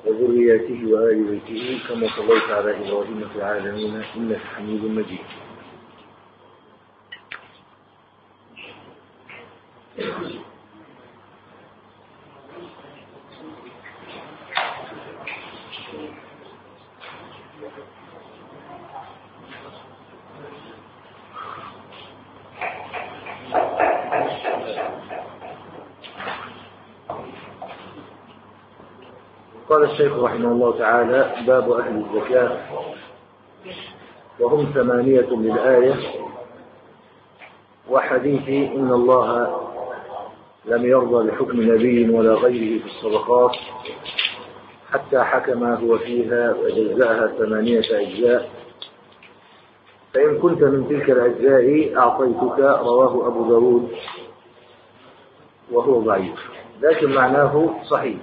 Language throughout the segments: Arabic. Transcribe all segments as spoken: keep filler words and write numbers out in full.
وذرياته وآل بيته كما صليت على إبراهيم في العالمين إنك حميد مجيد. قال الشيخ رحمه الله تعالى: باب أهل الزكاة، وهم ثمانية للآية وحديث إن الله لم يرضى لحكم نبي ولا غيره في الصدقات حتى حكم هو فيها فجزأها ثمانية أجزاء، فإن كنت من تلك الأجزاء أعطيتك. رواه أبو داود وهو ضعيف لكن معناه صحيح.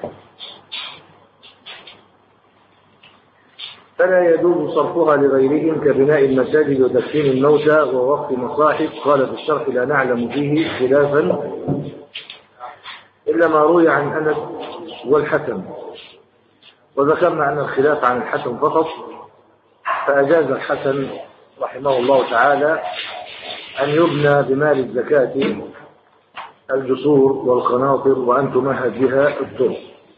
فلا يجوز صرفها لغيرهم كبناء المساجد وتكفين الموتى ووقف مصاحف. قال في الشرح: لا نعلم فيه خلافا إلا ما روي عن أنس والحسن، وذكرنا أن الخلاف عن الحسن فقط، فأجاز الحسن رحمه الله تعالى أن يبنى بمال الزكاة الجسور والقناطر وأن تمهد بها الطرق،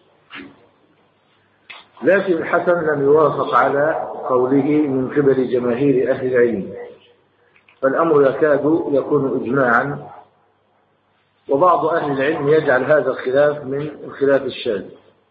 لكن الحسن لم يوافق على قوله من قبل جماهير أهل العلم، فالأمر يكاد يكون إجماعا، وبعض أهل العلم يجعل هذا الخلاف من الخلاف الشاذ.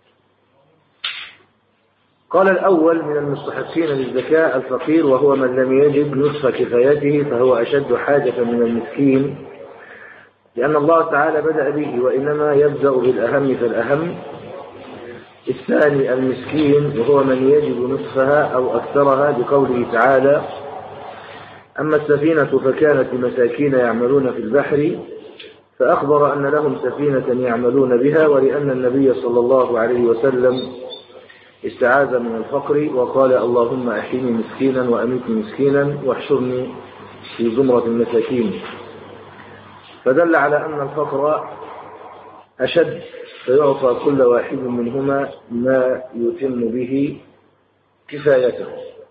قال: الأول من المستحقين للزكاة الفقير، وهو من لم يجد نصف كفايته فهو أشد حاجة من المسكين، لأن الله تعالى بدأ به، وإنما يبدأ بالأهم فالأهم. الثاني المسكين، وهو من يجد نصفها أو أكثرها، بقوله تعالى: أما السفينة فكانت لمساكين يعملون في البحر، فأخبر أن لهم سفينة يعملون بها، ولأن النبي صلى الله عليه وسلم استعاذ من الفقر وقال: اللهم أحيني مسكينا وأميتني مسكينا واحشرني في زمرة المساكين، فدل على أن الفقر أشد، فيعطى كل واحد منهما ما يتم به كفايته.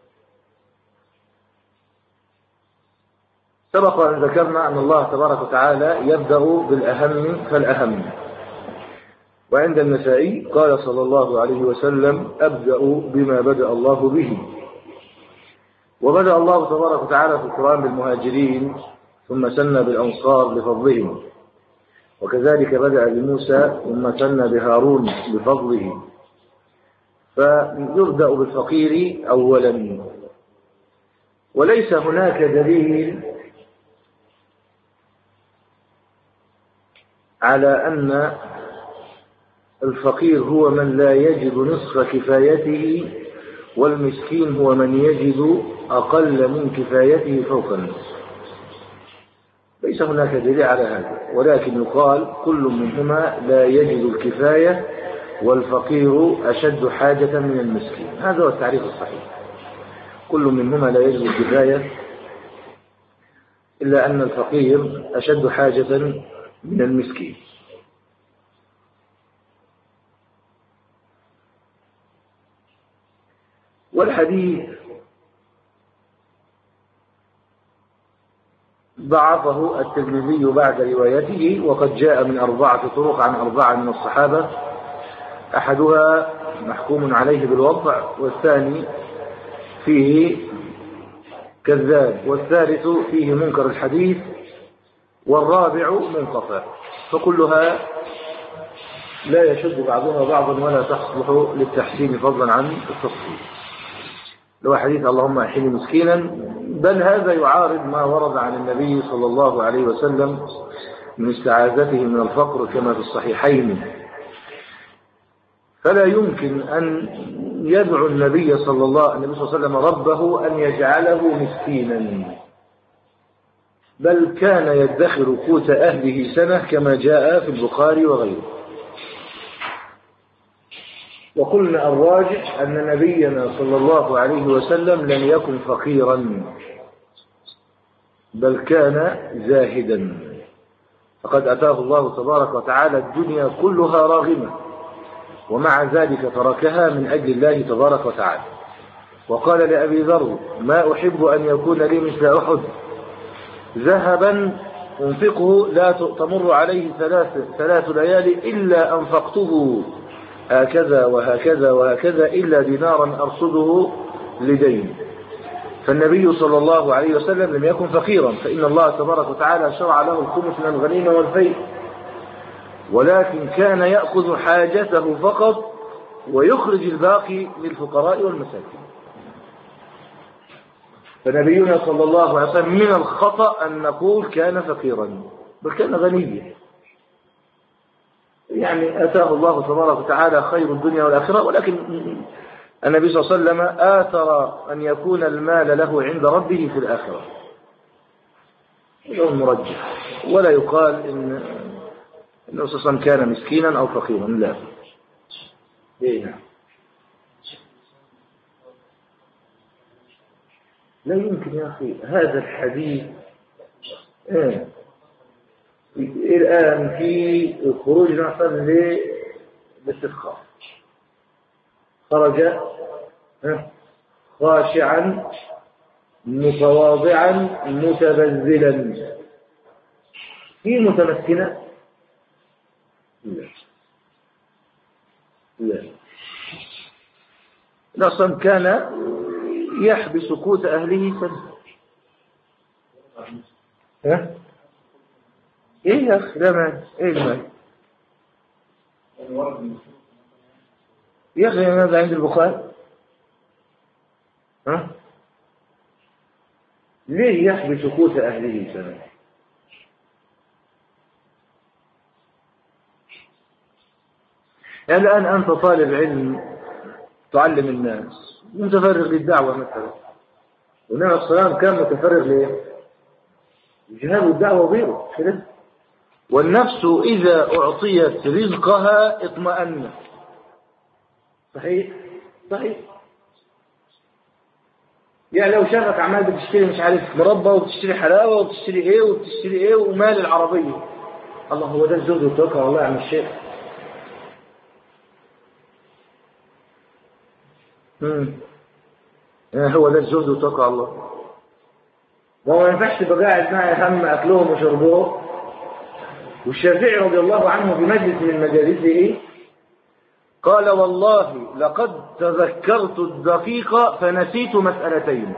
سبق أن ذكرنا أن الله تبارك وتعالى يبدأ بالأهم فالأهم، وعند النسائي قال صلى الله عليه وسلم: أبدأ بما بدأ الله به. وبدأ الله تبارك وتعالى في القرآن بالمهاجرين، ثم سنى بالأنصار لفضلهم، وكذلك بدأ بموسى ثم سنى بهارون بفضله، فيبدأ بالفقير أولا. وليس هناك دليل على أن الفقير هو من لا يجد نصف كفايته، والمسكين هو من يجد أقل من كفايته فوق النصف. ليس هناك دليل على هذا، ولكن يقال كل منهما لا يجد الكفاية، والفقير أشد حاجة من المسكين. هذا هو التعريف الصحيح، كل منهما لا يجد الكفاية، إلا أن الفقير أشد حاجة من المسكين. والحديث ضعفه الترمذي بعد روايته، وقد جاء من أربعة طرق عن أربعة من الصحابة، أحدها محكوم عليه بالوضع، والثاني فيه كذاب، والثالث فيه منكر الحديث، والرابع منقطع، فكلها لا يشد بعضها بعضا ولا تصلح للتحسين فضلا عن التصحيح. لو حديث اللهم أحيني مسكينا، بل هذا يعارض ما ورد عن النبي صلى الله عليه وسلم من استعاذته من الفقر كما في الصحيحين، فلا يمكن أن يدعو النبي صلى الله عليه وسلم ربه أن يجعله مسكينا، بل كان يدخر قوت أهله سنة كما جاء في البخاري وغيره. وقلنا الراجح أن نبينا صلى الله عليه وسلم لم يكن فقيرا، بل كان زاهدا، فقد أتاه الله تبارك وتعالى الدنيا كلها راغمة، ومع ذلك تركها من أجل الله تبارك وتعالى. وقال لأبي ذر: ما أحب أن يكون لي مثل أحد ذهبا أنفقه لا تمر عليه ثلاث, ثلاث ليالي إلا أنفقته هكذا وهكذا وهكذا إلا دينارا أرصده لدين. فالنبي صلى الله عليه وسلم لم يكن فقيرا، فإن الله تبارك وتعالى شرع له الخمس من الغنيمة والفيء، ولكن كان يأخذ حاجته فقط ويخرج الباقي للفقراء والمساكين. فنبينا صلى الله عليه وسلم من الخطأ أن نقول كان فقيرا، بل كان غنيا، يعني أتاه الله تبارك وتعالى خير الدنيا والآخرة، ولكن النبي صلى الله عليه وسلم آثر أن يكون المال له عند ربه في الآخرة. هذا المرجح، ولا يقال إن النبي صلى الله عليه وسلم كان مسكينا أو فقيرا، لا. إيه نعم. لا يمكن يا أخي هذا الحديث. إيه الآن في خروج نحصل للاستسقاء، خرج خاشعا متواضعا متبذلا، في متمكنة؟ لا لا الأصل كان يحبس قوت أهله سنة. ها ايه يا اخي لا مال ايه المال يا اخي ماذا عند البخاري؟ ها ليه يحبس قوت أهله سنة؟ يعني الآن أنت طالب علم تعلم الناس متفرغ للدعوة مثلا، والنبي صلى الله عليه وسلم كان متفرغ ليه؟ جهاد الدعوة وغيره كده. والنفس إذا أعطيت رزقها اطمأنت. صحيح صحيح. يعني لو شافك عمال بتشتري مش عارف مربى وبتشتري حلاوة وبتشتري ايه وبتشتري ايه ومال العربية، الله هو ده الزهد والتوكل على الله يا عم الشيخ. امم هو ده الزهد والتوكل على الله. ما ينفعش تبقى قاعد معي هم أكلهم وشربهم. والشافعي رضي الله عنه في مجلس من مجالسه قال: والله لقد تذكرت الدقيقة فنسيت مسألتين.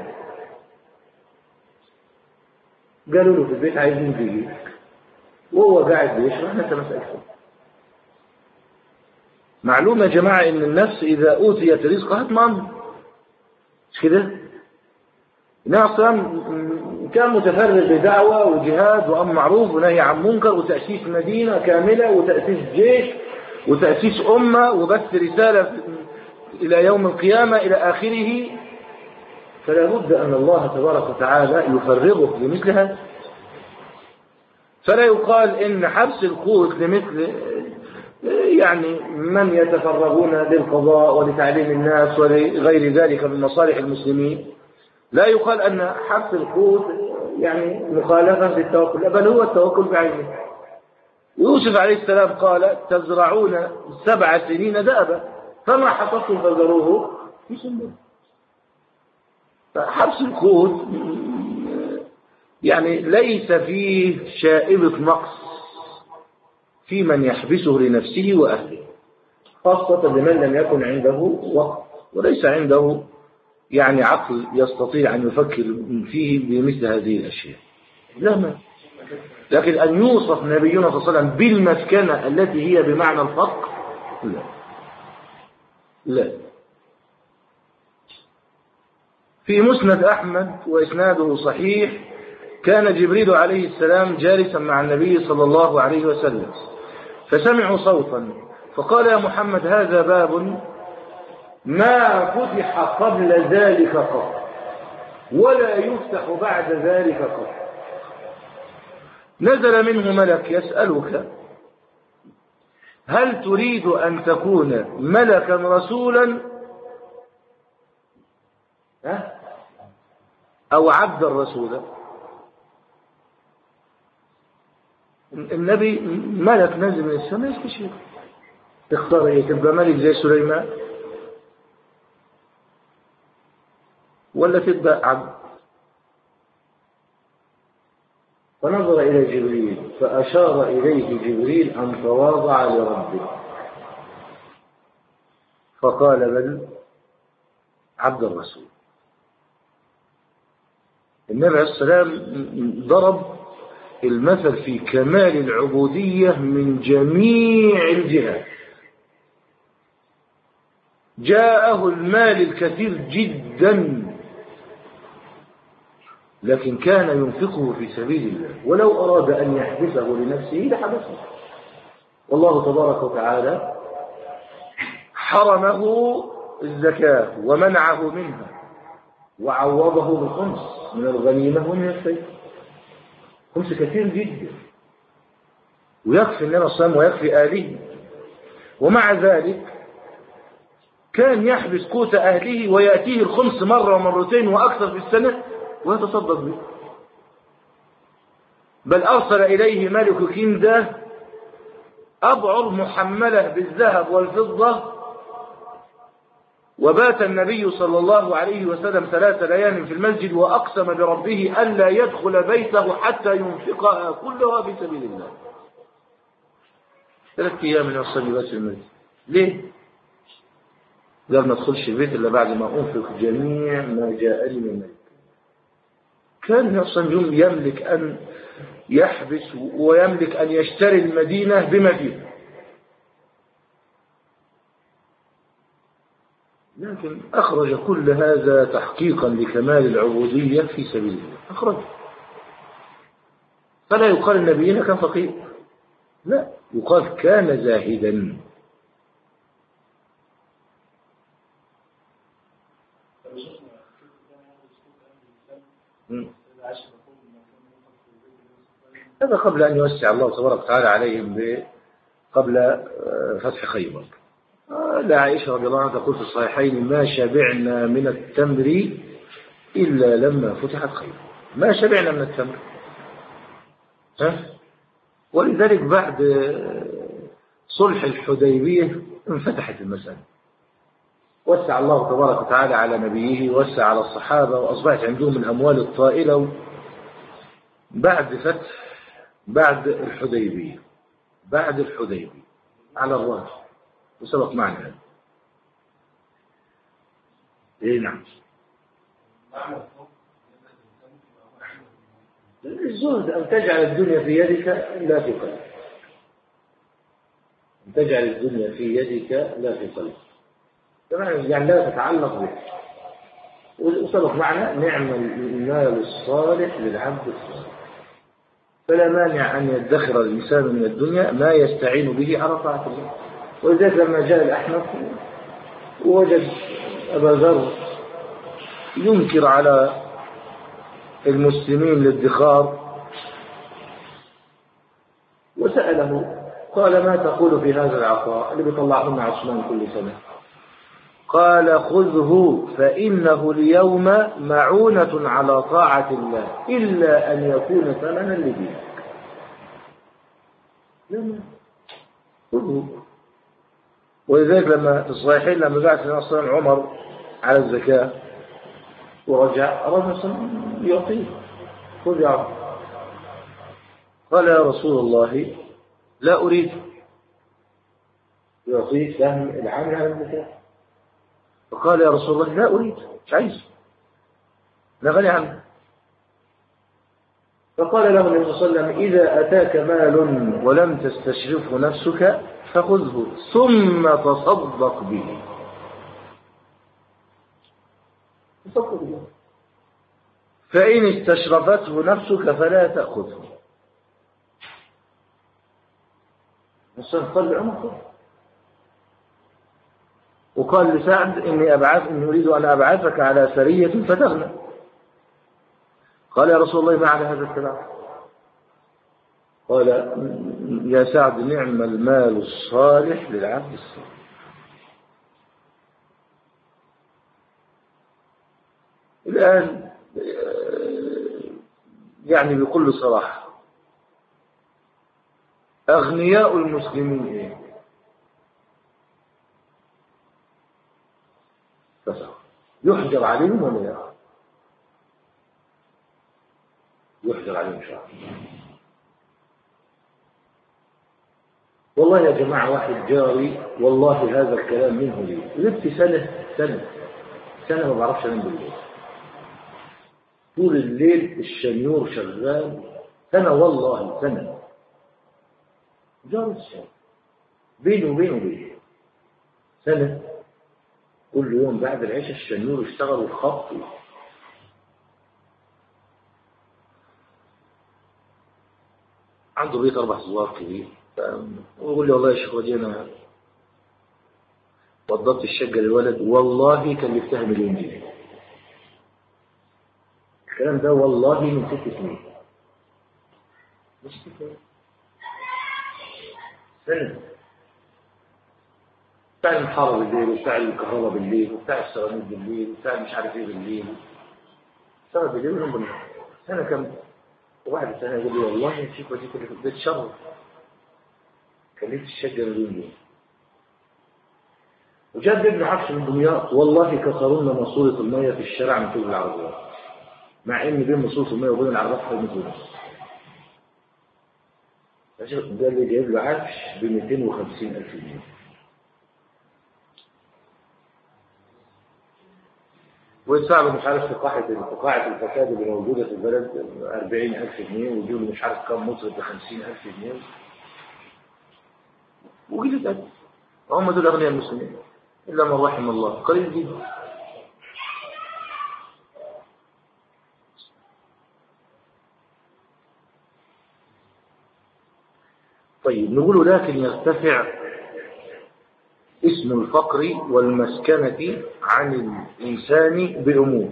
قالوا له في البيت عايزين تيجي، وهو قاعد بيشرح نسى مسألتين. معلوم يا جماعة ان النفس اذا اوتيت رزقها اطمأنت، مش كده؟ النبي صلى الله عليه وسلم كان متفرغ بدعوة وجهاد وأمر معروف ونهي عن منكر وتأسيس مدينة كاملة وتأسيس جيش وتأسيس أمة وبث رسالة إلى يوم القيامة إلى آخره. فلا بد أن الله تبارك وتعالى يفرغه لمثل هذا. فلا يقال إن حبس القوت لمثل يعني من يتفرغون للقضاء ولتعليم الناس ولغير ذلك من مصالح المسلمين، لا يقال أن حبس القوت يعني مخالفة للتوكل، بل هو التوكل بعينه. يوسف عليه السلام قال: تزرعون سبع سنين دأبا فما حصدتم فذروه في سنبله. فحبس القوت يعني ليس فيه شائبة نقص في من يحبسه لنفسه وأهله، خاصة لمن لم يكن عنده وقت وليس عنده يعني عقل يستطيع أن يفكر فيه بمثل هذه الأشياء. لا ما. لكن أن يوصف نبينا صلى الله عليه وسلم بالمسكنة التي هي بمعنى الفقر، لا لا. في مسند أحمد وإسناده صحيح كان جبريل عليه السلام جالسا مع النبي صلى الله عليه وسلم فسمعوا صوتا فقال: يا محمد هذا باب ما فتح قبل ذلك قط ولا يفتح بعد ذلك قط. نزل منه ملك يسألك: هل تريد أن تكون ملكا رسولا أو عبدا رسولا؟ النبي ملك نزل من السماء يستشير، تختار ايه؟ تبقى ملك زي سليمان ولا تبقى عبد؟ فنظر إلى جبريل فأشار إليه جبريل أن تواضع لربه فقال بل عبد الرسول. النبي عليه السلام ضرب المثل في كمال العبودية من جميع الجهات. جاءه المال الكثير جدا لكن كان ينفقه في سبيل الله، ولو أراد أن يحبسه لنفسه لحبسه. والله تبارك وتعالى حرمه الزكاة ومنعه منها وعوضه بالخمس من الغنيمة ومن السيف. خمس كثير جدا ويكفي النبي صلى الله عليه وسلم ويكفي آله، ومع ذلك كان يحبس قوت أهله ويأتيه الخمس مرة ومرتين وأكثر في السنة ويتصدق به. بل أرسل إليه ملك كندة أبعر محملة بالذهب والفضة، وبات النبي صلى الله عليه وسلم ثلاث ليال في المسجد وأقسم بربه ألا يدخل بيته حتى ينفقها كلها في سبيل الله. ثلاث أيام من الصليبات في المسجد. ليه؟ قال ما ادخلش البيت إلا بعد ما أنفق جميع ما جاءني من الملك. كان أصلا يملك أن يحبس ويملك أن يشتري المدينة بما فيها، لكن أخرج كل هذا تحقيقا لكمال العبودية في سبيل الله. أخرج. فلا يقال النبيين كان فقير، لا، يقال كان زاهدا. هذا قبل أن يوسع الله تبارك وتعالى عليهم قبل فتح خيبر. لا، عائشة رضي الله عنها تقول في الصحيحين ما شبعنا من التمر إلا لما فتحت خيبر. ما شبعنا من التمر. ها؟ ولذلك بعد صلح الحديبية انفتحت المسألة، وسع الله تبارك وتعالى على نبيه، وسع على الصحابة، وأصبحت عندهم الأموال الطائلة بعد فتح، بعد الحديبية، بعد الحديبية على الراس، وسبق معنا. إيه نعم. الزهد أن تجعل الدنيا في يدك لا في قلبك. أن تجعل الدنيا في يدك لا في قلبك، يعني لا تتعلق به. وسبق معنا نعم المال الصالح للعبد الصالح. فلا مانع أن يدخر الإنسان من الدنيا ما يستعين به على طاعة الله. ولذلك لما جاء الأحنف ووجد أبا ذر ينكر على المسلمين الادخار وسأله قال ما تقول في هذا العطاء اللي بيطلع لنا عثمان كل سنة؟ قال خذه فإنه اليوم معونة على طاعة الله إلا أن يكون ثمنا لدينك. لما خذه. ولذلك لما في الصحيحين لما بعث النبي صلى الله عليه وسلم عمر على الزكاة ورجع رجل يعطيه خذ يا عمر. قال يا رسول الله لا أريد، يعطيه سهم العامل على الزكاة. فقال يا رسول الله لا أريد، مش عايز، لا غني عنه. فقال له النبي صلى الله عليه وسلم إذا أتاك مال ولم تستشرفه نفسك فخذه ثم تصدق به. تصدق به. فإن استشرفته نفسك فلا تأخذه. الصدق قال لعمر. وقال لسعد إني أبعث إني أريد أن أبعثك على سرية فتغنى. قال يا رسول الله ما على هذا الكلام؟ قال يا سعد نعم المال الصالح للعبد الصالح. الآن يعني بكل صراحة أغنياء المسلمين فسق يحجر عليهم ولا لا؟ يحجر عليهم إن شاء الله. والله يا جماعة واحد جاري والله هذا الكلام منه لي غبت سنة سنة سنة ما بعرفش أنام بالليل طول الليل الشنيور شغال سنة والله سنة جاري السنة بيني وبينه وبينه سنة كل يوم بعد العشاء الشنيور يشتغل والخط عنده بيت أربع صغار كبير ويقول لي والله يا شيخ ودي أنا وضبط الشقة للولد والله كلفتها مليون جنيه الكلام ده والله من ست سنين مش ست سنة بتاع المحارة بالليل وبتاع الكهرباء بالليل وبتاع السيراميك بالليل وبتاع مش عارف ايه بالليل سنة بالليل ونوم بالنهار سنة كاملة وبعد سنة يقول لي والله يا شيخ ودي كلفت بيت شر كلفت الشقة مليون جنيه وجاب ابن عفش من دمياط والله كسروا لنا ماسورة المية في الشارع من طول العربيات مع ان بين ماسورة المية وبين العربيات حوالي متر ونص ده اللي جايب له عفش ب مئتين وخمسين ألف جنيه ويدفع له مش عارف فقاعة فقاعة الفساد اللي موجودة في البلد أربعين ألف جنيه ويجيب له مش عارف كم مطرب ب خمسين ألف جنيه وجيل أدب هم دول أغنياء المسلمين إلا من رحم الله قليل جدا. طيب نقول لكن يرتفع اسم الفقر والمسكنة عن الإنسان بأمور.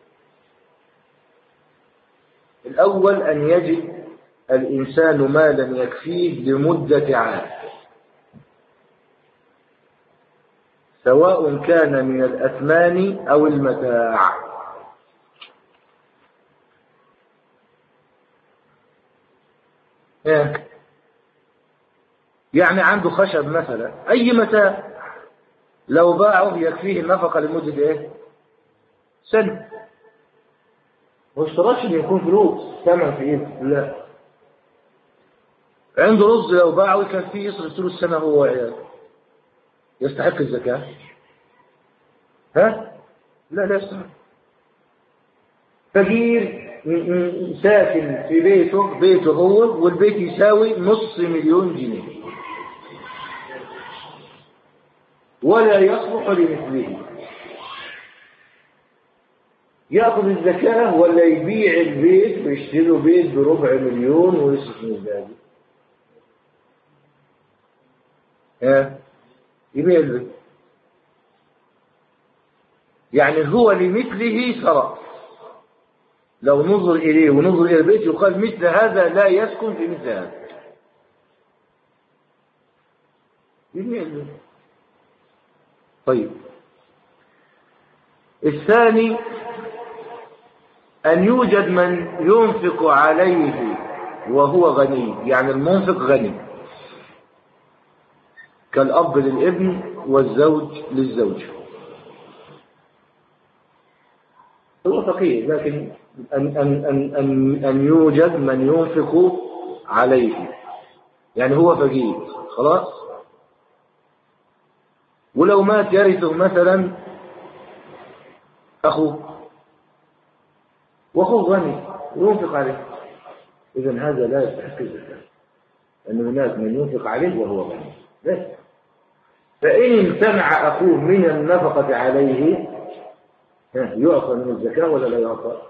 الأول أن يجد الإنسان مالا يكفيه لمدة عام سواء كان من الأثمان أو المتاع. يعني عنده خشب مثلا أي متاع لو باعه يكفيه النفقة لمدة إيه؟ سنة. ما اشترطش إن يكون فلوس ثمن في إيه؟ لا. عنده رز لو باعه يكفيه يصرف طول السنة هو وعياله. يستحق الزكاة؟ ها؟ لا لا يستحق. فقير ساكن في بيته بيته هو والبيت يساوي نص مليون جنيه ولا يصلح لمثله، يأخذ الزكاة ولا يبيع البيت ويشتري بيت بربع مليون ويصرف من الباقي؟ ها؟ يبيع البيت. يعني هو لمثله سرق. لو نظر إليه ونظر إلى البيت يقال مثل هذا لا يسكن في مثل هذا. يبيع البيت. طيب الثاني أن يوجد من ينفق عليه وهو غني، يعني المنفق غني كالأب للابن والزوج للزوج. هو فقير لكن أن, أن, أن, أن, أن يوجد من ينفق عليه، يعني هو فقير خلاص ولو مات يرثه مثلا أخوه وأخوه غني ينفق عليه، إذن هذا لا يستحق الزكاة لأن هناك من ينفق عليه وهو غني بس. فإن امتنع أخوه من النفقة عليه يعطى من الزكاة ولا لا يعطى؟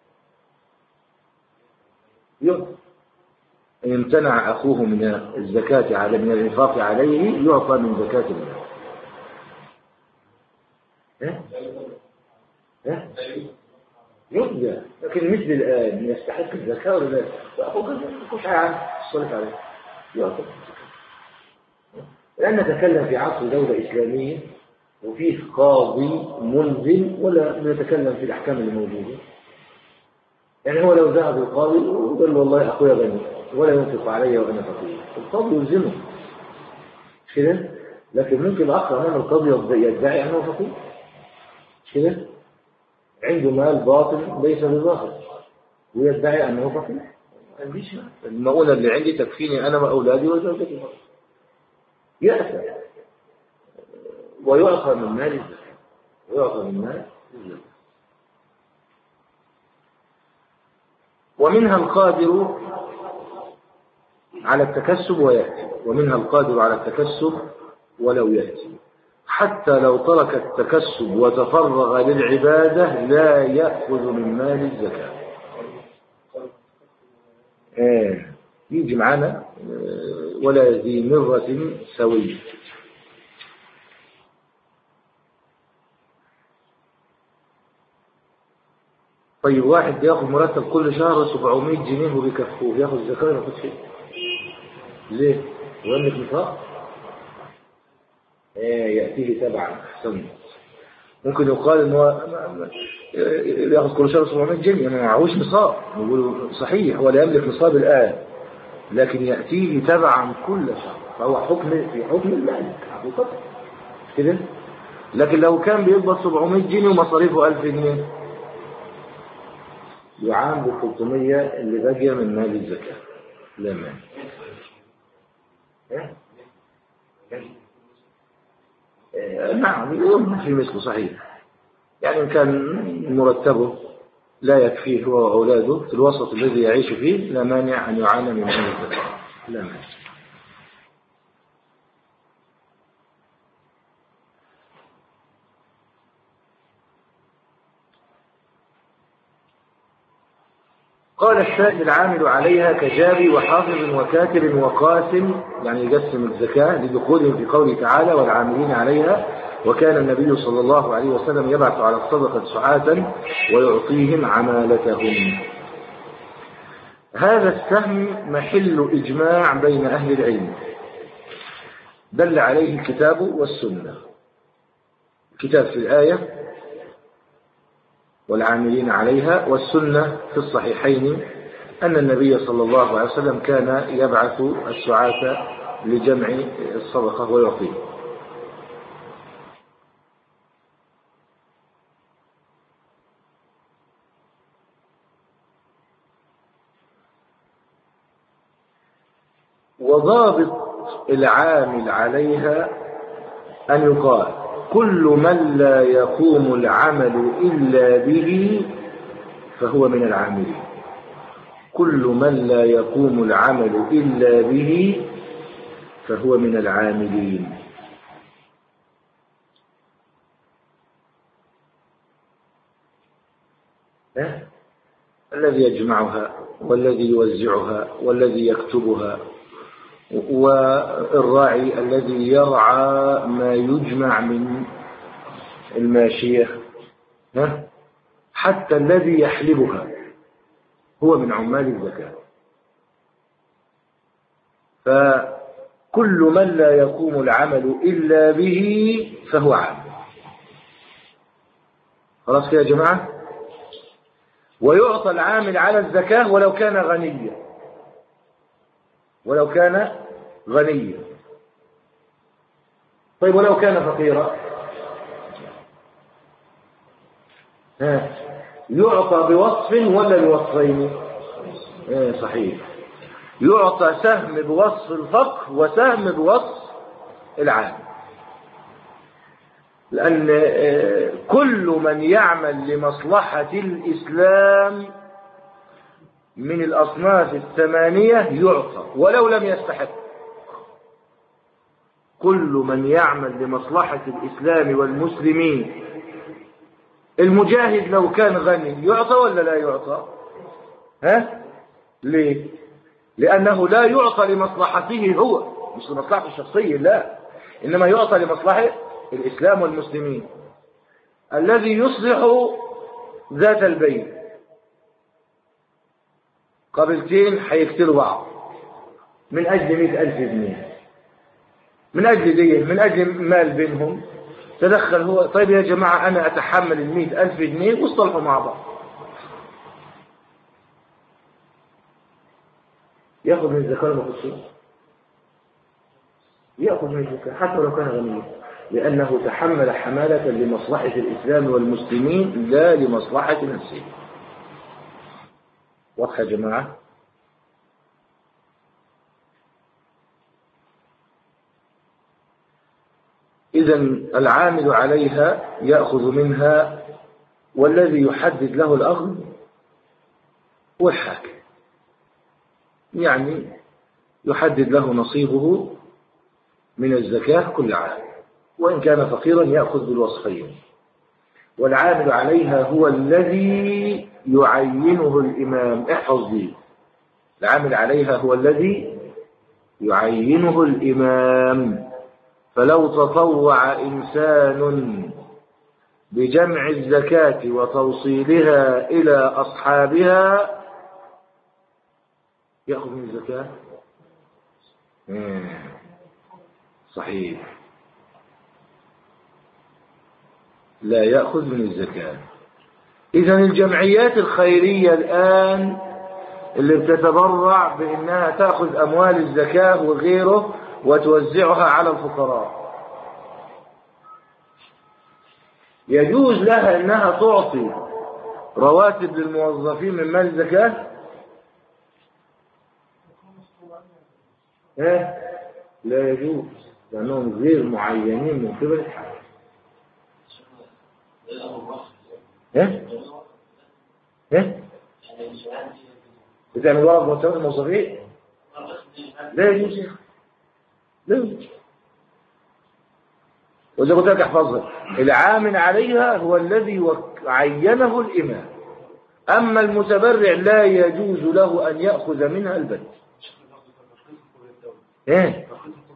يعطى. إن امتنع أخوه من الزكاة على من الإنفاق عليه يعطى من زكاة المال. ها؟ ها؟ يرجع لكن مثل الآن يستحق الزكاة ولا لا يستحق؟ أخوه كيف عنه الصلاة عليه يعطى. لأن نتكلم في عصر دولة إسلامية وفيه قاضي منزل ولا نتكلم في الأحكام الموجودة. يعني هو لو ذهب القاضي وقال له والله أخويا غني ولا ينفق علي وأنا فقير القاضي يلزمه كده، لكن ممكن الأخ أمام القاضي يدعي أنه فقير كده عنده مال باطن ليس بظاهر ويدعي أنه فقير. ما عنديش مال، المؤونة اللي عندي تكفيني أنا وأولادي وزوجتي فقط. يأثم ويعطى من مال الزكاة، ويعطى من مال الزكاة. ومنها القادر على التكسب ويأتي، ومنها القادر على التكسب ولو يأتي، حتى لو ترك التكسب وتفرغ للعبادة لا يأخذ من مال الزكاة. آه. يجي معنا ولا ذي مرة سوي. طيب واحد بياخذ مرتب كل شهر سبعمائة جنيه وبيكفوه، ياخذ زكاة ولا ياخذ شيء؟ ليه؟ وانك نفاق؟ ايه يأتيه تبعا. احسن. ممكن يقال انه ياخذ كل شهر سبعمائة جنيه ما معهوش نصاب، نقول صحيح ولا يملك نصاب الآن، لكن يأتيه تبعا كل شهر، فهو حكم في حكم المالك حقيقة كده. لكن لو كان بيقبض سبعمائة جنيه ومصاريفه ألف جنيه يعام ب ثلاثمائة اللي باقيه من مال الزكاة. لا مال. نعم يقول في مثله صحيح. يعني إن كان مرتبه لا يكفيه هو وأولاده في الوسط الذي يعيش فيه لا مانع أن يعاني من مال الزكاة. لا مانع. قال الشاهد العامل عليها كجاري وحافظ وكاتب وقاسم، يعني يقسم الزكاة لدخولهم في قوله تعالى والعاملين عليها. وكان النبي صلى الله عليه وسلم يبعث على الصدقة سعاة ويعطيهم عمالتهم. هذا السهم محل إجماع بين أهل العلم دل عليه الكتاب والسنة. الكتاب في الآية والعاملين عليها، والسنة في الصحيحين أن النبي صلى الله عليه وسلم كان يبعث السعاة لجمع الصدقة ويعطيه. وضابط العامل عليها أن يقال كل من لا يقوم العمل إلا به فهو من العاملين. كل من لا يقوم العمل إلا به فهو من العاملين. أه؟ الذي يجمعها والذي يوزعها والذي يكتبها والراعي الذي يرعى ما يجمع من الماشية، حتى الذي يحلبها هو من عمال الزكاة. فكل من لا يقوم العمل إلا به فهو عامل. خلاص كده يا جماعة. ويعطى العامل على الزكاة ولو كان غنيا، ولو كان غنيا. طيب ولو كان فقيرا ها يعطى بوصف ولا بوصفين؟ ايه صحيح، يعطى سهم بوصف الفقر وسهم بوصف العام، لأن كل من يعمل لمصلحة الإسلام من الأصناف الثمانية يعطى ولو لم يستحق. كل من يعمل لمصلحة الإسلام والمسلمين. المجاهد لو كان غني يعطى ولا لا يعطى؟ ها؟ ليه؟ لأنه لا يعطى لمصلحته هو، مش لمصلحته الشخصية، لا، إنما يعطى لمصلحة الإسلام والمسلمين. الذي يصلح ذات البين، قبيلتين حيقتلوا بعض من أجل مئة ألف جنيه، من أجل دي، من أجل مال بينهم، تدخل هو. طيب يا جماعة أنا أتحمل المئة ألف جنيه واصطلحوا مع بعض، يأخذ من الزكاة المخصوص، يأخذ من الزكاة حتى لو كان غنيا. لأنه تحمل حمالة لمصلحة الإسلام والمسلمين لا لمصلحة نفسه. واضح يا جماعة؟ إذن العامل عليها يأخذ منها، والذي يحدد له الأخذ هو الحاكم، يعني يحدد له نصيبه من الزكاة كل عام، وإن كان فقيرا يأخذ بالوصفين. والعامل عليها هو الذي يعينه الإمام. احفظ دي، العامل عليها هو الذي يعينه الإمام. فلو تطوع إنسان بجمع الزكاة وتوصيلها إلى أصحابها يأخذ من الزكاة؟ صحيح، لا يأخذ من الزكاة. إذن الجمعيات الخيرية الآن اللي بتتبرع بأنها تأخذ أموال الزكاة وغيره وتوزعها على الفقراء، يجوز لها أنها تعطي رواتب للموظفين من مال الزكاة؟ إيه؟ لا يجوز، لأنهم غير معينين من قبل الحاكم. إيه؟ إيه؟ بتعمل ورق مرتبات الموظفين؟ لا يجوز يا أخي، لا يجوز. وإذا قلت لك احفظها، العامل عليها هو الذي عينه الإمام، أما المتبرع لا يجوز له أن يأخذ منها البت. إيه؟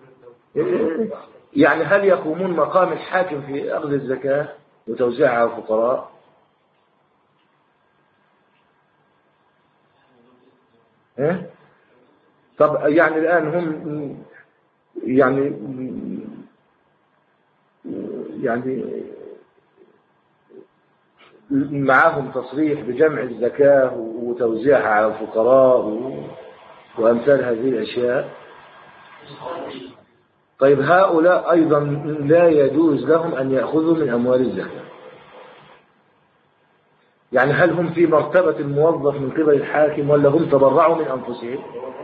يعني هل يقومون مقام الحاكم في أخذ الزكاة وتوزيعها على الفقراء؟ إيه؟ طب يعني الآن هم يعني يعني معاهم تصريح بجمع الزكاة وتوزيعها على الفقراء وأمثال هذه الأشياء. طيب هؤلاء أيضا لا يجوز لهم أن يأخذوا من أموال الزكاة. يعني هل هم في مرتبة الموظف من قبل الحاكم ولا هم تبرعوا من أنفسهم؟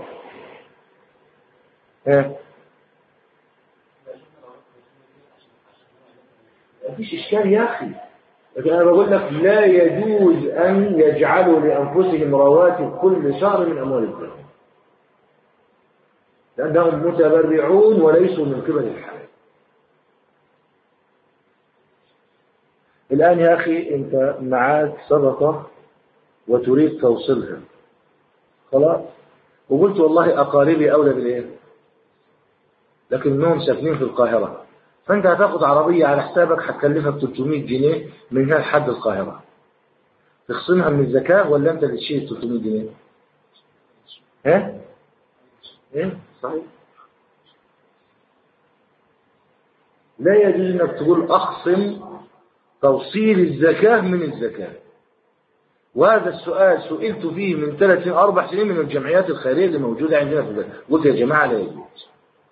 ها؟ مفيش إشكال يا أخي، لكن أنا بقول لك لا يجوز أن يجعلوا لأنفسهم رواتب كل شهر من أموال الزكاة، لأنهم متبرعون وليسوا من قبل الحاكم. الآن يا أخي أنت معاك صدقة وتريد توصلها، خلاص، وقلت والله أقاربي أولى بالإيه، لكنهم ساكنين في القاهرة، فأنت هتاخد عربية على حسابك هتكلفك ثلاثمائة جنيه من هنا لحد القاهرة، تخصمها من الزكاة ولا أنت اللي تشيل ثلاثمائة جنيه؟ ها؟ إيه؟ صحيح. لا يجوز أنك تقول أخصم توصيل الزكاة من الزكاة. وهذا السؤال سئلت فيه من ثلاث أربع سنين من الجمعيات الخيرية اللي موجودة عندنا في البلد، قلت يا جماعة لا يجوز.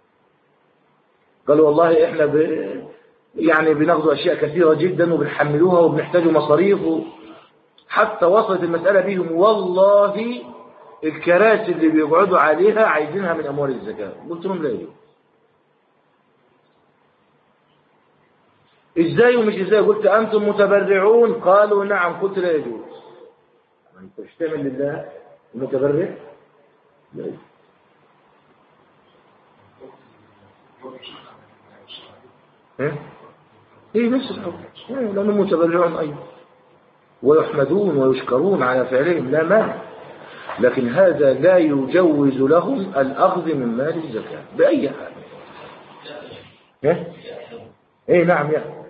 قالوا والله إحنا ب... يعني بناخذوا أشياء كثيرة جدا وبنحملوها وبنحتاجوا مصاريف و... حتى وصلت المسألة بيهم والله الكراسي اللي بيقعدوا عليها عايزينها من أموال الزكاة. قلت لهم لا يجوز. إزاي ومش إزاي؟ قلت أنتم متبرعون؟ قالوا نعم. قلت لا يجوز. أنت مش تعمل لله المتبرع؟ لا يجوز. إيه نفس الحكم، لأنهم متبرعون أيضا ويحمدون ويشكرون على فعلهم لا مانع، لكن هذا لا يجوز لهم الأخذ من مال الزكاة بأي حال. إيه إيه نعم يا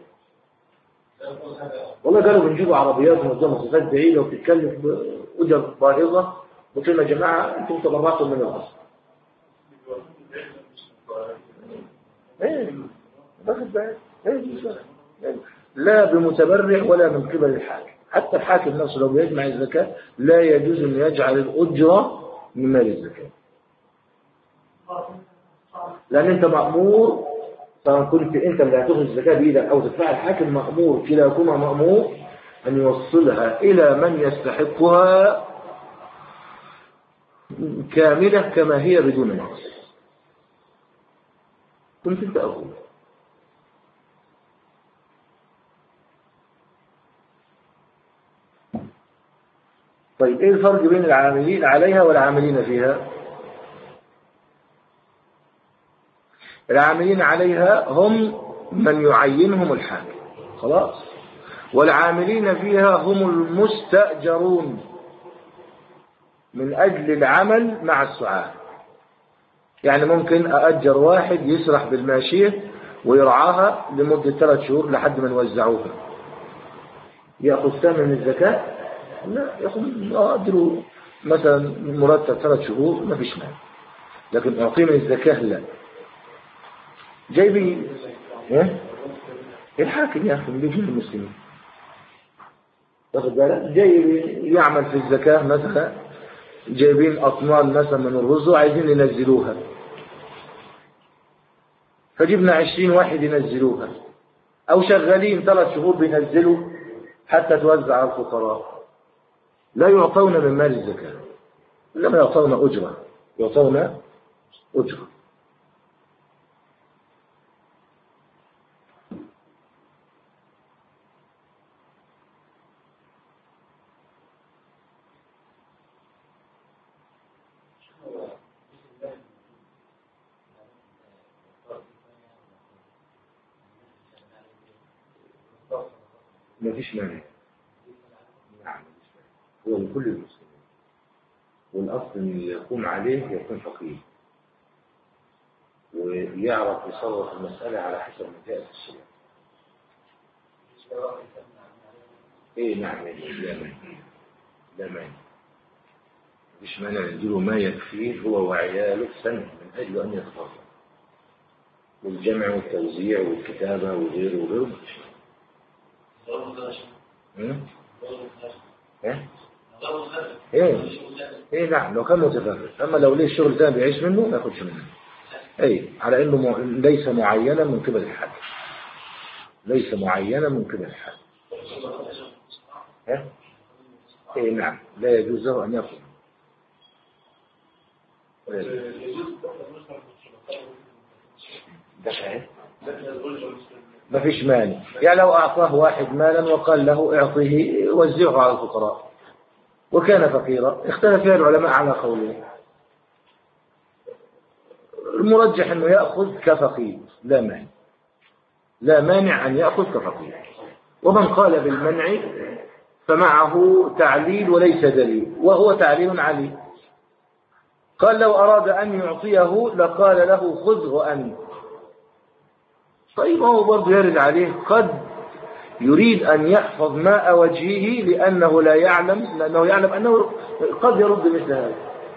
والله قالوا بنجيبوا عربيات ونظام مسافات بعيدة وبتتكلف بأجر باهظة. قلت لهم يا جماعة أنتم تبرعتم من الأصل. إيه باخد بالك؟ لا بمتبرع ولا من قبل الحاكم. حتى الحاكم نفسه لو يجمع الزكاة لا يجوز أن يجعل الأجرة من مال الزكاة، لأن أنت مأمور سواء كنت أنت اللي هتاخذ الزكاة بإيدك أو تدفعها الحاكم، مأمور كلاكما مأمور أن يوصلها إلى من يستحقها كاملة كما هي بدون نقص. كنت أنت أخذ. طيب إيه الفرق بين العاملين عليها والعاملين فيها؟ العاملين عليها هم من يعينهم الحاكم خلاص، والعاملين فيها هم المستأجرون من أجل العمل مع السعاة. يعني ممكن أأجر واحد يسرح بالماشية ويرعاها لمدة ثلاث شهور لحد ما نوزعوها، يأخذ ثمن من الزكاة؟ لا، يأخذ أقدروا مثلا مرتب ثلاث شهور ما فيش مال، لكن أعطيه من الزكاة لا. جايبي إيه؟ الحاكم يأخذ بيجي المسلمين، تاخد بالك؟ جايبي يعمل في الزكاة مثلا، جايبين أطنان مثلا من الرز وعايزين ينزلوها، فجبنا عشرين واحد ينزلوها، أو شغالين ثلاث شهور بينزلوا حتى توزع على الفقراء، لا يعطون من مال الزكاة، لما يعطون أجرة، يعطون أجرة. ما فيش مانع. نعم، هو لكل المسلمين، والأصل أن يقوم عليه يكون فقيه ويعرف يصرف المسألة على حسب ما جاء في الشريعة. إيه نعم، لا مانع، لا مانع، مفيش مانع نديله ما يكفيه هو وعياله سنة من أجل أن يتفضل، والجمع والتوزيع والكتابة وغيره وغيره مفيش مانع. ايه ايه ايه نعم، لو كان متفرد، اما لو ليه الشغل ده بيعيش منه ما ياخدش منه. اي على انه م... ليس معينا من قبل الحاكم، ليس معينا من قبل الحاكم. ايه ايه نعم، لا يجوز له ان ياخذ. ده ايه ما فيش مانع. يعني لو أعطاه واحد مالا وقال له اعطيه وزعه على الفقراء وكان فقيرا، اختلف فيها العلماء على قولين. المرجح أنه يأخذ كفقير، لا مانع، لا مانع أن يأخذ كفقير. ومن قال بالمنع فمعه تعليل وليس دليل، وهو تعليل عليه. قال لو أراد أن يعطيه لقال له خذه أنت. طيب هو برضه يرد عليه، قد يريد أن يحفظ ماء وجهه لأنه لا يعلم، لأنه يعلم أنه قد يرد مثل هذا،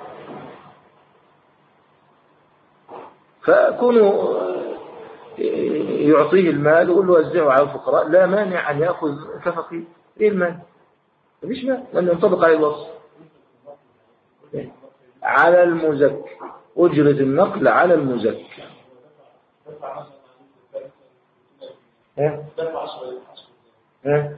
فكونوا يعطيه المال ويقول له وزعه على الفقراء لا مانع أن يأخذ كفقير. إيه المال؟ مفيش مال، لأنه ينطبق عليه الوصف. على المزكي، أجرة النقل على المزكي. ها؟ ها؟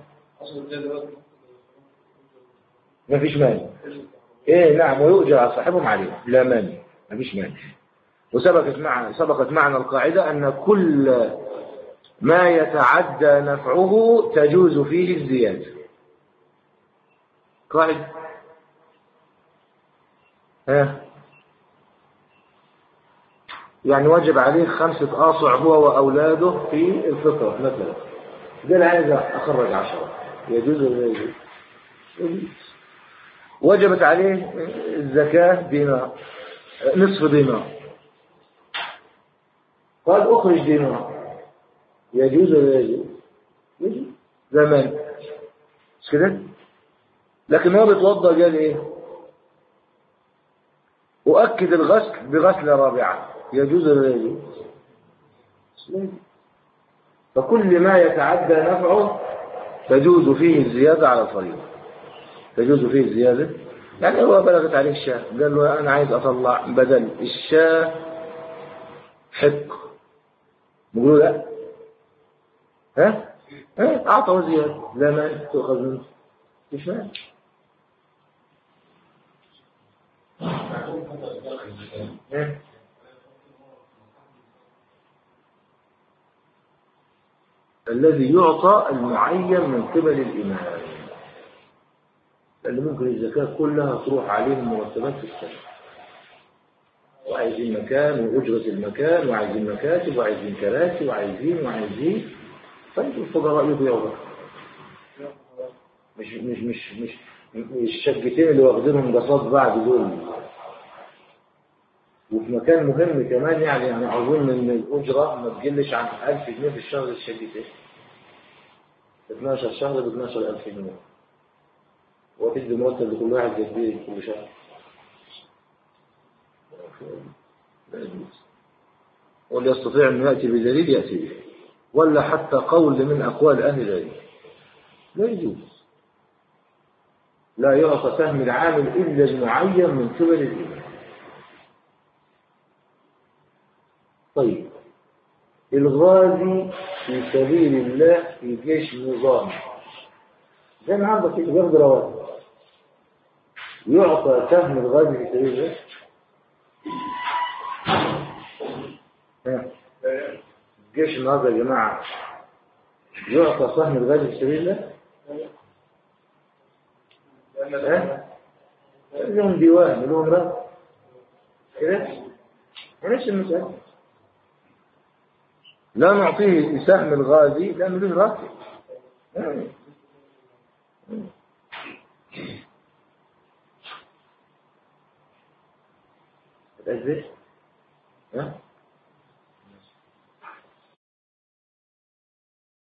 ما فيش مانع. ايه نعم، ويؤجر على صاحبهم عليه، لا مانع، ما فيش مانع. وسبقت مع سبقت معنا القاعدة أن كل ما يتعدى نفعه تجوز فيه الزيادة. قاعدة. ها؟ يعني واجب عليه خمسة آصع هو وأولاده في الفطرة مثلا، ده اللي عايز أخرج عشرة، يجوز ولا يجوز؟ وجبت عليه الزكاة دينار، نصف دينار، قال أخرج دينار، يجوز ولا يجوز؟ يجوز زمان، مش كده؟ لكن هو بيتوضأ قال إيه؟ أؤكد الغسل بغسلة رابعة، يجوز ولا يجوز؟ فكل ما يتعدى نفعه تجوز فيه الزيادة على الفريضة، تجوز فيه الزيادة. يعني هو بلغت عليه الشاه، قال له أنا عايز أطلع بدل الشاه حق نقول لا. ها ها أعطوا زيادة لا مانع تؤخذ منه مش مانع. الذي يعطى المعين من قبل الإمام، لأن ممكن الزكاة كلها تروح عليهم مرتبات في السنة، وعايزين مكان وأجرة المكان وعايزين مكاتب وعايزين كراسي وعايزين وعايزين طيب الفقراء يضيعوا بقى. مش مش مش مش الشقتين اللي واخدينهم قصاد بعض دول، وفي مكان مهم كمان يعني أنا أظن إن الأجرة ما تقلش عن ألف جنيه في الشهر الشقتين، اثناشر شهر ب اثناشر ألف جنيه، وتدي مرتب لكل واحد قد ايه كل شهر؟ لا يجوز. واللي يستطيع أن يأتي بدليل يأتي به، ولا حتى قول من أقوال أهل العلم لا يجوز. لا يعطى سهم العامل إلا المعين من قبل الإمام. طيب الغازي في سبيل الله في جيش نظامي زي ما عندك ياخد رواتب، يعطى سهم الغازي في سبيل الله؟ الجيش النهارده يا جماعة يعطى سهم الغازي في سبيل الله؟ ها؟ لهم ديوان لهم راتب كده؟ نفس المسألة، لا نعطيه سهم الغازي لأنه له راتب. الأجزاء ها